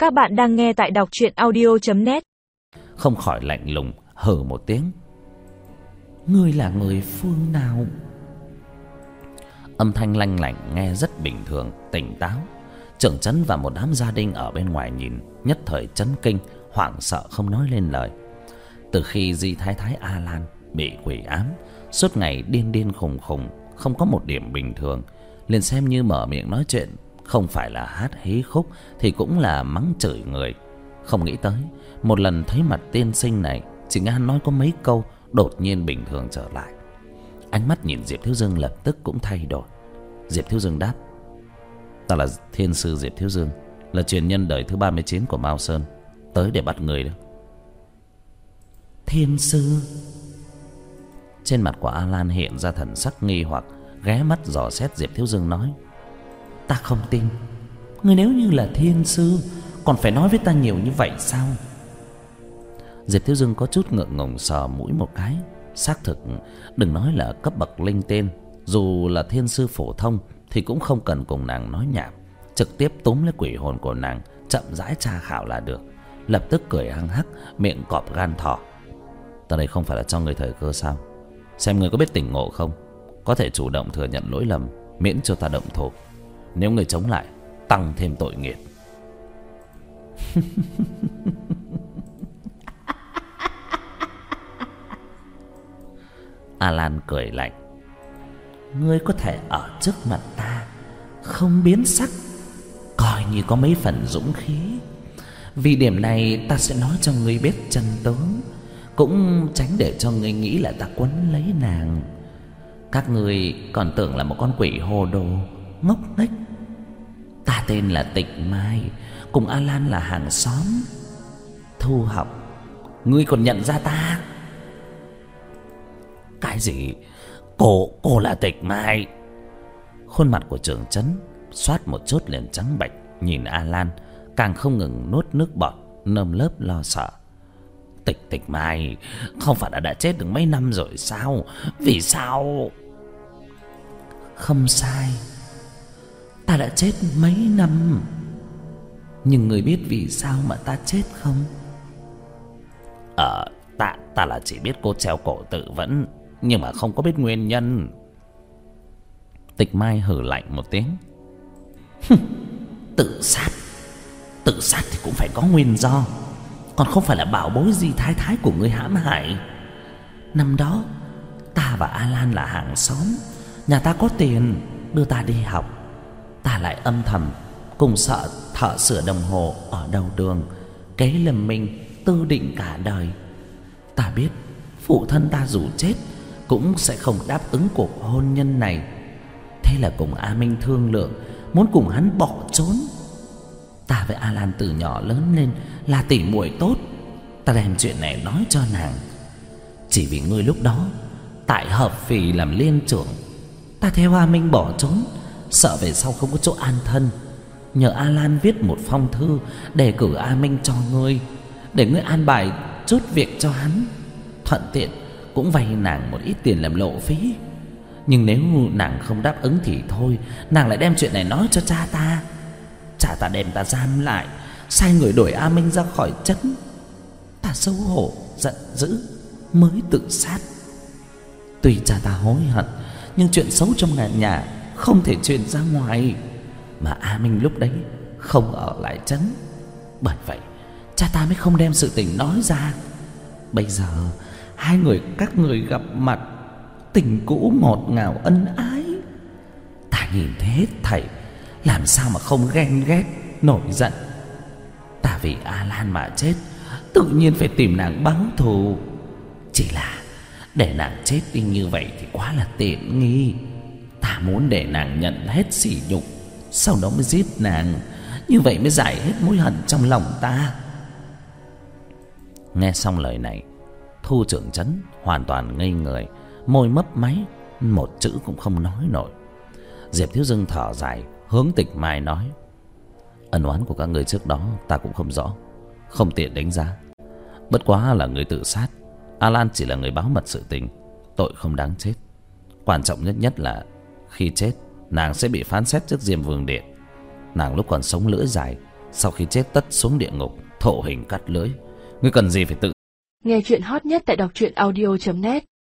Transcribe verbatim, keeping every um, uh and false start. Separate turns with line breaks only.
Các bạn đang nghe tại đọc truyện audio chấm net.
Không khỏi lạnh lùng hừ một tiếng. Ngươi là người phương nào? Âm thanh lanh lảnh nghe rất bình thường, tỉnh táo. Trưởng trấn và một đám gia đình ở bên ngoài nhìn nhất thời chấn kinh, hoảng sợ không nói lên lời. Từ khi Di Thái Thái A Lan bị quỷ ám, suốt ngày điên điên khùng khùng, không có một điểm bình thường, liền xem như mở miệng nói chuyện không phải là hát hí khúc thì cũng là mắng chửi người. Không nghĩ tới một lần thấy mặt tiên sinh này, chỉ nghe hắn nói có mấy câu đột nhiên bình thường trở lại. Ánh mắt nhìn Diệp Thiếu Dương lập tức cũng thay đổi. Diệp Thiếu Dương đáp: Ta là thiên sư Diệp Thiếu Dương, là truyền nhân đời thứ ba mươi chín của Mao Sơn, tới để bắt người đó. Thiên sư? Trên mặt của A Lan hiện ra thần sắc nghi hoặc, ghé mắt dò xét Diệp Thiếu Dương nói: Ta không tin. Ngươi nếu như là thiên sư, còn phải nói với ta nhiều như vậy sao? Diệp Thiếu Dương có chút ngượng ngùng sờ mũi một cái. Xác thực, đừng nói là cấp bậc linh tên, dù là thiên sư phổ thông thì cũng không cần cùng nàng nói nhảm, trực tiếp túm lấy quỷ hồn của nàng, chậm rãi tra khảo là được. Lập tức cười hăng hắc, miệng cọp gan thỏ: Ta đây không phải là cho người thời cơ sao? Xem người có biết tỉnh ngộ không? Có thể chủ động thừa nhận lỗi lầm, miễn cho ta động thủ. Nếu người chống lại, tăng thêm tội nghiệp. A Lan cười lạnh: Ngươi có thể ở trước mặt ta không biến sắc, coi như có mấy phần dũng khí. Vì điểm này ta sẽ nói cho ngươi biết chân tướng, cũng tránh để cho ngươi nghĩ là ta quấn lấy nàng. Các ngươi còn tưởng là một con quỷ hồ đồ ngốc nghếch. Ta tên là Tịch Mai, cùng A Lan là hàng xóm. Thu học, ngươi còn nhận ra ta? Cái gì? Cô, cô là Tịch Mai? Khuôn mặt của trưởng trấn xoát một chút liền trắng bệch, nhìn A Lan càng không ngừng nuốt nước bọt, nơm lớp lo sợ. Tịch Tịch Mai không phải đã đã chết được mấy năm rồi sao? Vì sao? Không sai, ta đã chết mấy năm. Nhưng người biết vì sao mà ta chết không? Ờ, ta, ta là chỉ biết cô treo cổ tự vẫn, nhưng mà không có biết nguyên nhân. Tịch Mai hừ lạnh một tiếng: Tự sát? Tự sát thì cũng phải có nguyên do, còn không phải là bảo bối Di Thái Thái của người hãm hại. Năm đó ta và A Lan là hàng xóm, nhà ta có tiền đưa ta đi học. Ta lại âm thầm cùng sợ thợ sửa đồng hồ ở đầu đường, kế lầm mình tư định cả đời. Ta biết phụ thân ta dù chết cũng sẽ không đáp ứng cuộc hôn nhân này. Thế là cùng A Minh thương lượng, muốn cùng hắn bỏ trốn. Ta với A Lan từ nhỏ lớn lên là tỉ muội tốt. Ta đem chuyện này nói cho nàng. Chỉ vì ngươi lúc đó tại hợp phì làm liên trưởng, ta theo A Minh bỏ trốn, sợ về sau không có chỗ an thân. Nhờ A Lan viết một phong thư đề cử A Minh cho ngươi, để ngươi an bài chút việc cho hắn, thuận tiện cũng vay nàng một ít tiền làm lộ phí. Nhưng nếu nàng không đáp ứng thì thôi, nàng lại đem chuyện này nói cho cha ta. Cha ta đem ta giam lại, sai người đuổi A Minh ra khỏi trấn. Ta xấu hổ giận dữ mới tự sát. Tuy cha ta hối hận, nhưng chuyện xấu trong nhà không thể truyền ra ngoài. Mà A Minh lúc đấy không ở lại trấn, bởi vậy cha ta mới không đem sự tình nói ra. Bây giờ hai người các người gặp mặt, tình cũ ngọt ngào ân ái. Ta nhìn thấy hết thảy, làm sao mà không ghen ghét nổi giận. Ta vì A Lan mà chết, tự nhiên phải tìm nàng báo thù. Chỉ là để nàng chết đi như vậy thì quá là tiện nghi. Ta muốn để nàng nhận hết sỉ nhục, sau đó mới giết nàng. Như vậy mới giải hết mối hận trong lòng ta. Nghe xong lời này, Thu trưởng trấn hoàn toàn ngây người, môi mấp máy, một chữ cũng không nói nổi. Diệp Thiếu Dương thở dài, hướng Tịch Mai nói: Ân oán của các người trước đó ta cũng không rõ, không tiện đánh giá. Bất quá là người tự sát, A Lan chỉ là người báo mật sự tình, tội không đáng chết. Quan trọng nhất nhất là khi chết, nàng sẽ bị phán xét trước Diêm Vương Điện. Nàng lúc còn sống lưỡi dài, sau khi chết tất xuống địa ngục thổ hình cắt lưỡi. Ngươi cần gì phải tự
Nghe chuyện hot nhất tại đọc truyện audio chấm net.